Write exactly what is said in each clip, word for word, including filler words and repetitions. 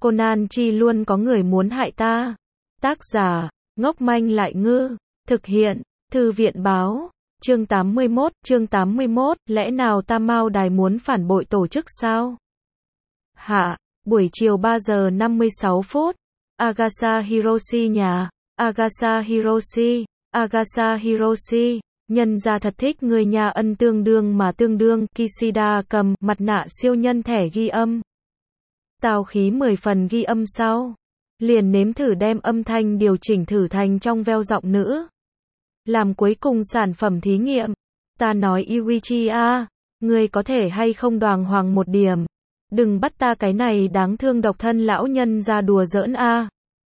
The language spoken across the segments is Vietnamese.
Conan chi luôn có người muốn hại ta. Tác giả, ngốc manh lại ngư. Thực hiện, Thư viện báo. Chương tám mươi mốt, chương tám mươi mốt, lẽ nào ta Mao Đài muốn phản bội tổ chức sao? Hạ, buổi chiều ba giờ năm mươi sáu phút. Agatha Hiroshi nhà. Agatha Hiroshi, Agatha Hiroshi, nhân gia thật thích người nhà ân tương đương mà tương đương. Kishida cầm mặt nạ siêu nhân thẻ ghi âm. Tào khí mười phần ghi âm sau. Liền nếm thử đem âm thanh điều chỉnh thử thành trong veo giọng nữ. Làm cuối cùng sản phẩm thí nghiệm. Ta nói Yuichi a, ngươi có thể hay không đoàng hoàng một điểm. Đừng bắt ta cái này đáng thương độc thân lão nhân ra đùa giỡn a.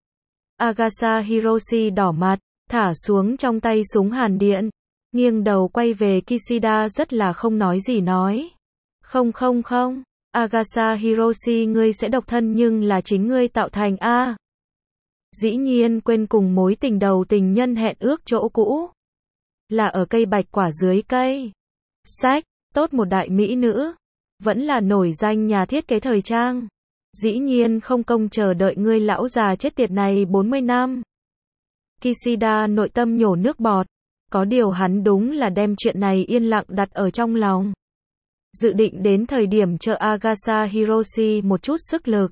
Agatha Hiroshi đỏ mặt, thả xuống trong tay súng hàn điện, nghiêng đầu quay về Kishida rất là không nói gì nói. Không không không, Agatha Hiroshi ngươi sẽ độc thân nhưng là chính ngươi tạo thành a. Dĩ nhiên quên cùng mối tình đầu tình nhân hẹn ước chỗ cũ. Là ở cây bạch quả dưới cây. Sách, tốt một đại mỹ nữ. Vẫn là nổi danh nhà thiết kế thời trang. Dĩ nhiên không công chờ đợi ngươi lão già chết tiệt này bốn mươi năm. Kishida nội tâm nhổ nước bọt. Có điều hắn đúng là đem chuyện này yên lặng đặt ở trong lòng. Dự định đến thời điểm trợ Agatha Hiroshi một chút sức lực.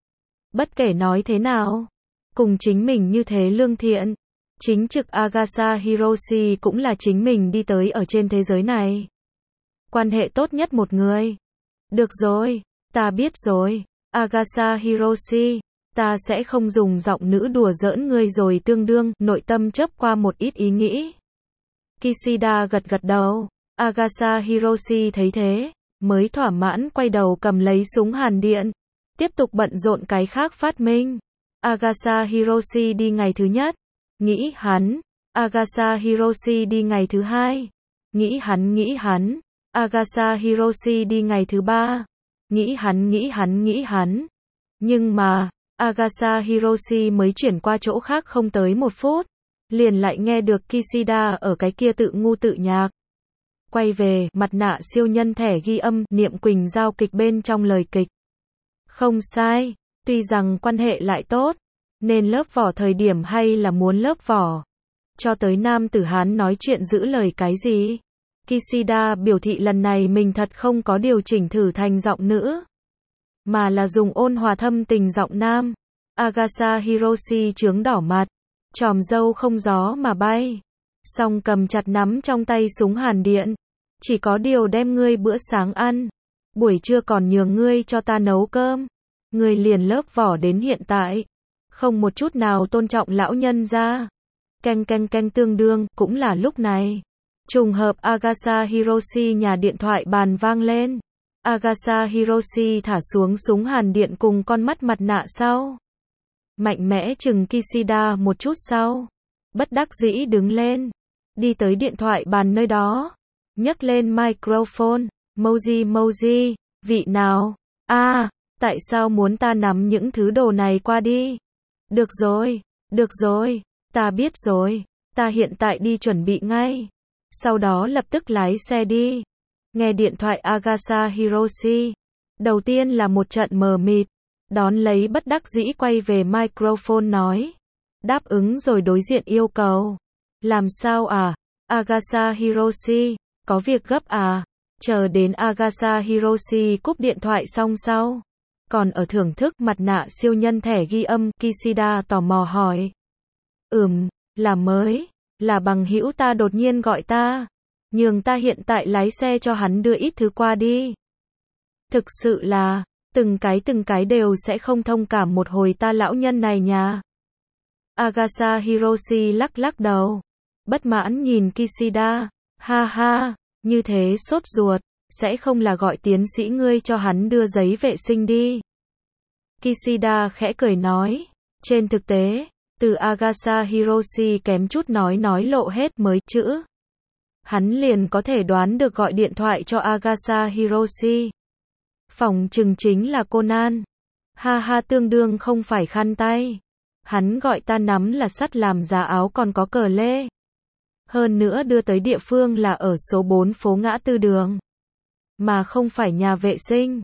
Bất kể nói thế nào, cùng chính mình như thế lương thiện. Chính trực Agatha Hiroshi cũng là chính mình đi tới ở trên thế giới này. Quan hệ tốt nhất một người. Được rồi, ta biết rồi. Agatha Hiroshi, ta sẽ không dùng giọng nữ đùa giỡn ngươi rồi tương đương, nội tâm chớp qua một ít ý nghĩ. Kishida gật gật đầu. Agatha Hiroshi thấy thế, mới thỏa mãn quay đầu cầm lấy súng hàn điện. Tiếp tục bận rộn cái khác phát minh. Agatha Hiroshi đi ngày thứ nhất. Nghĩ hắn. Agatha Hiroshi đi ngày thứ hai. Nghĩ hắn nghĩ hắn. Agatha Hiroshi đi ngày thứ ba. Nghĩ hắn nghĩ hắn nghĩ hắn. Nhưng mà, Agatha Hiroshi mới chuyển qua chỗ khác không tới một phút. Liền lại nghe được Kishida ở cái kia tự ngu tự nhạc. Quay về, mặt nạ siêu nhân thẻ ghi âm, Niệm Quỳnh giao kịch bên trong lời kịch. Không sai, tuy rằng quan hệ lại tốt, nên lớp vỏ thời điểm hay là muốn lớp vỏ. Cho tới nam tử Hán nói chuyện giữ lời cái gì? Kishida biểu thị lần này mình thật không có điều chỉnh thử thành giọng nữ, mà là dùng ôn hòa thâm tình giọng nam. Agatha Hiroshi chướng đỏ mặt, chòm râu không gió mà bay. Song cầm chặt nắm trong tay súng hàn điện. Chỉ có điều đem ngươi bữa sáng ăn. Buổi trưa còn nhường ngươi cho ta nấu cơm. Ngươi liền lớp vỏ đến hiện tại. Không một chút nào tôn trọng lão nhân ra. Canh canh canh tương đương, cũng là lúc này. Trùng hợp Agatha Hiroshi nhà điện thoại bàn vang lên. Agatha Hiroshi thả xuống súng hàn điện cùng con mắt mặt nạ sau. Mạnh mẽ chừng Kishida một chút sau. Bất đắc dĩ đứng lên. Đi tới điện thoại bàn nơi đó. Nhấc lên microphone. Moji Moji, vị nào? A, à, tại sao muốn ta nắm những thứ đồ này qua đi? Được rồi, được rồi, ta biết rồi. Ta hiện tại đi chuẩn bị ngay. Sau đó lập tức lái xe đi. Nghe điện thoại Agatha Hiroshi. Đầu tiên là một trận mờ mịt. Đón lấy bất đắc dĩ quay về microphone nói. Đáp ứng rồi đối diện yêu cầu. Làm sao à? Agatha Hiroshi, có việc gấp à? Chờ đến Agatha Hiroshi cúp điện thoại xong sau. Còn ở thưởng thức mặt nạ siêu nhân thẻ ghi âm, Kishida tò mò hỏi. Ừm, là mới. Là bằng hữu ta đột nhiên gọi ta. Nhường ta hiện tại lái xe cho hắn đưa ít thứ qua đi. Thực sự là, từng cái từng cái đều sẽ không thông cảm một hồi ta lão nhân này nhà. Agatha Hiroshi lắc lắc đầu. Bất mãn nhìn Kishida. Ha ha, như thế sốt ruột, sẽ không là gọi tiến sĩ ngươi cho hắn đưa giấy vệ sinh đi. Kishida khẽ cười nói. Trên thực tế, từ Agatha Hiroshi kém chút nói nói lộ hết mới chữ. Hắn liền có thể đoán được gọi điện thoại cho Agatha Hiroshi. Phỏng chừng chính là Conan. Ha ha tương đương không phải khăn tay. Hắn gọi ta nắm là sắt làm giá áo còn có cờ lê. Hơn nữa đưa tới địa phương là ở số bốn phố ngã tư đường. Mà không phải nhà vệ sinh.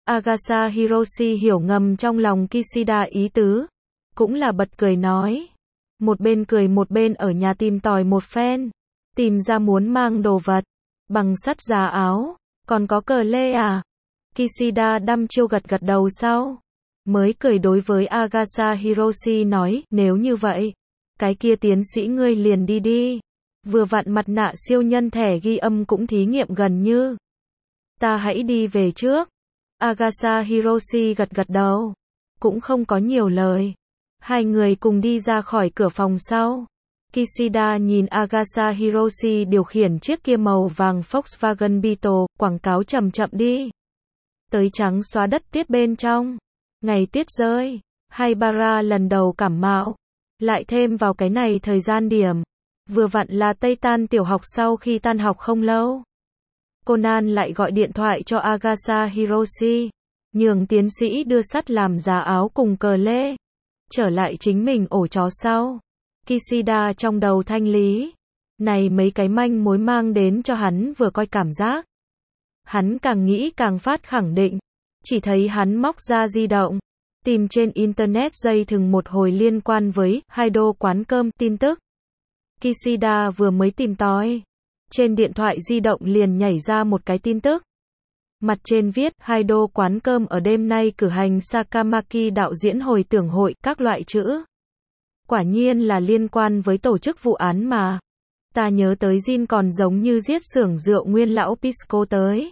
Agatha Hiroshi hiểu ngầm trong lòng Kishida ý tứ, cũng là bật cười nói. Một bên cười một bên ở nhà tìm tòi một phen, tìm ra muốn mang đồ vật, bằng sắt giá áo, còn có cờ lê à? Kishida đăm chiêu gật gật đầu sau, mới cười đối với Agatha Hiroshi nói, nếu như vậy, cái kia tiến sĩ ngươi liền đi đi. Vừa vặn mặt nạ siêu nhân thẻ ghi âm cũng thí nghiệm gần như. Ta hãy đi về trước. Agatha Hiroshi gật gật đầu, cũng không có nhiều lời. Hai người cùng đi ra khỏi cửa phòng sau. Kishida nhìn Agatha Hiroshi điều khiển chiếc kia màu vàng Volkswagen Beetle, quảng cáo chậm chậm đi. Tới trắng xóa đất tuyết bên trong. Ngày tuyết rơi, Haibara lần đầu cảm mạo. Lại thêm vào cái này thời gian điểm. Vừa vặn là Tây tan tiểu học sau khi tan học không lâu. Conan lại gọi điện thoại cho Agatha Hiroshi, nhường tiến sĩ đưa sắt làm giá áo cùng cờ lê. Trở lại chính mình ổ chó sau. Kishida trong đầu thanh lý. Này mấy cái manh mối mang đến cho hắn vừa coi cảm giác. Hắn càng nghĩ càng phát khẳng định. Chỉ thấy hắn móc ra di động. Tìm trên internet dây thừng một hồi liên quan với Haido quán cơm tin tức. Kishida vừa mới tìm tòi. Trên điện thoại di động liền nhảy ra một cái tin tức. Mặt trên viết Haido quán cơm ở đêm nay cử hành Sakamaki đạo diễn hồi tưởng hội các loại chữ. Quả nhiên là liên quan với tổ chức vụ án mà. Ta nhớ tới Jin còn giống như giết xưởng rượu nguyên lão Pisco tới.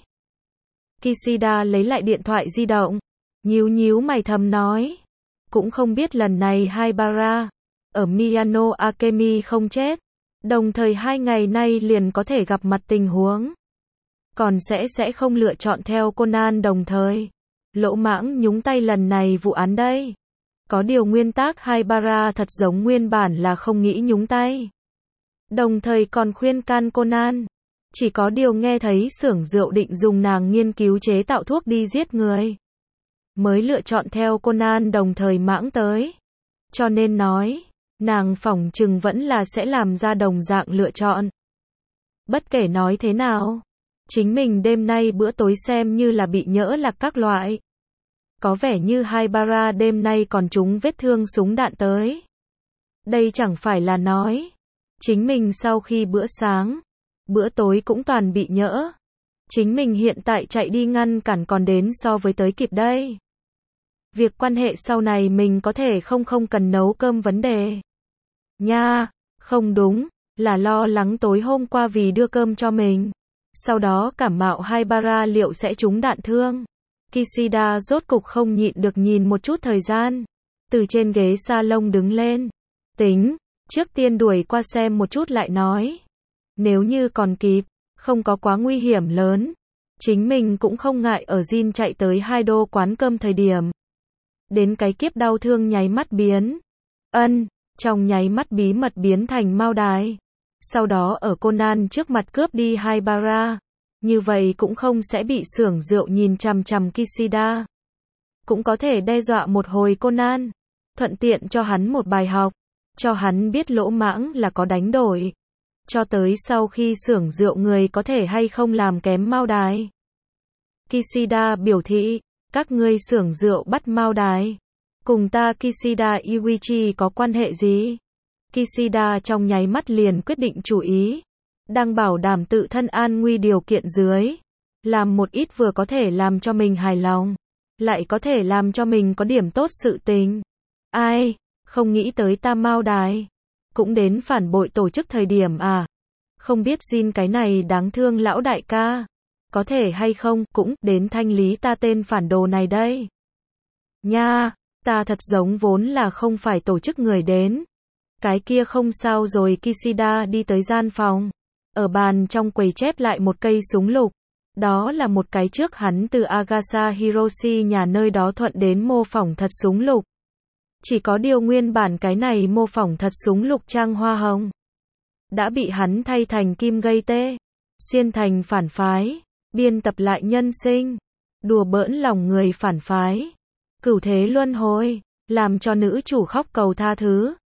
Kishida lấy lại điện thoại di động. Nhíu nhíu mày thầm nói. Cũng không biết lần này Haibara ở Miyano Akemi không chết. Đồng thời hai ngày nay liền có thể gặp mặt tình huống. Còn sẽ sẽ không lựa chọn theo Conan đồng thời. Lỗ mãng nhúng tay lần này vụ án đây. Có điều nguyên tắc Haibara thật giống nguyên bản là không nghĩ nhúng tay. Đồng thời còn khuyên can Conan. Chỉ có điều nghe thấy xưởng rượu định dùng nàng nghiên cứu chế tạo thuốc đi giết người. Mới lựa chọn theo Conan đồng thời mãng tới. Cho nên nói, nàng phỏng chừng vẫn là sẽ làm ra đồng dạng lựa chọn. Bất kể nói thế nào, chính mình đêm nay bữa tối xem như là bị nhỡ lạc các loại. Có vẻ như Haibara đêm nay còn trúng vết thương súng đạn tới. Đây chẳng phải là nói, chính mình sau khi bữa sáng, bữa tối cũng toàn bị nhỡ. Chính mình hiện tại chạy đi ngăn cản còn đến so với tới kịp đây. Việc quan hệ sau này mình có thể không không cần nấu cơm vấn đề. Nha, không đúng, là lo lắng tối hôm qua vì đưa cơm cho mình. Sau đó cảm mạo Haibara liệu sẽ trúng đạn thương. Kishida rốt cục không nhịn được nhìn một chút thời gian. Từ trên ghế salon đứng lên. Tính, trước tiên đuổi qua xem một chút lại nói. Nếu như còn kịp, không có quá nguy hiểm lớn. Chính mình cũng không ngại ở Jin chạy tới Haido quán cơm thời điểm. Đến cái kiếp đau thương nháy mắt biến. Ân, trong nháy mắt bí mật biến thành Mao Đài. Sau đó ở Conan trước mặt cướp đi Haibara. Như vậy cũng không sẽ bị xưởng rượu nhìn chằm chằm Kishida. Cũng có thể đe dọa một hồi Conan. Thuận tiện cho hắn một bài học. Cho hắn biết lỗ mãng là có đánh đổi. Cho tới sau khi xưởng rượu người có thể hay không làm kém Mao Đài. Kishida biểu thị, các ngươi xưởng rượu bắt Mao Đài. Cùng ta Kishida Iwichi có quan hệ gì? Kishida trong nháy mắt liền quyết định chủ ý. Đang bảo đảm tự thân an nguy điều kiện dưới. Làm một ít vừa có thể làm cho mình hài lòng. Lại có thể làm cho mình có điểm tốt sự tình. Ai, không nghĩ tới ta Mao Đài. Cũng đến phản bội tổ chức thời điểm à. Không biết Jin cái này đáng thương lão đại ca. Có thể hay không, cũng đến thanh lý ta tên phản đồ này đây. Nha, ta thật giống vốn là không phải tổ chức người đến. Cái kia không sao rồi. Kishida đi tới gian phòng. Ở bàn trong quầy chép lại một cây súng lục. Đó là một cái trước hắn từ Agatha Hiroshi nhà nơi đó thuận đến mô phỏng thật súng lục. Chỉ có điều nguyên bản cái này mô phỏng thật súng lục trang hoa hồng. Đã bị hắn thay thành kim gây tê. Xuyên thành phản phái. Biên tập lại nhân sinh. Đùa bỡn lòng người phản phái. Cửu thế luân hồi. Làm cho nữ chủ khóc cầu tha thứ.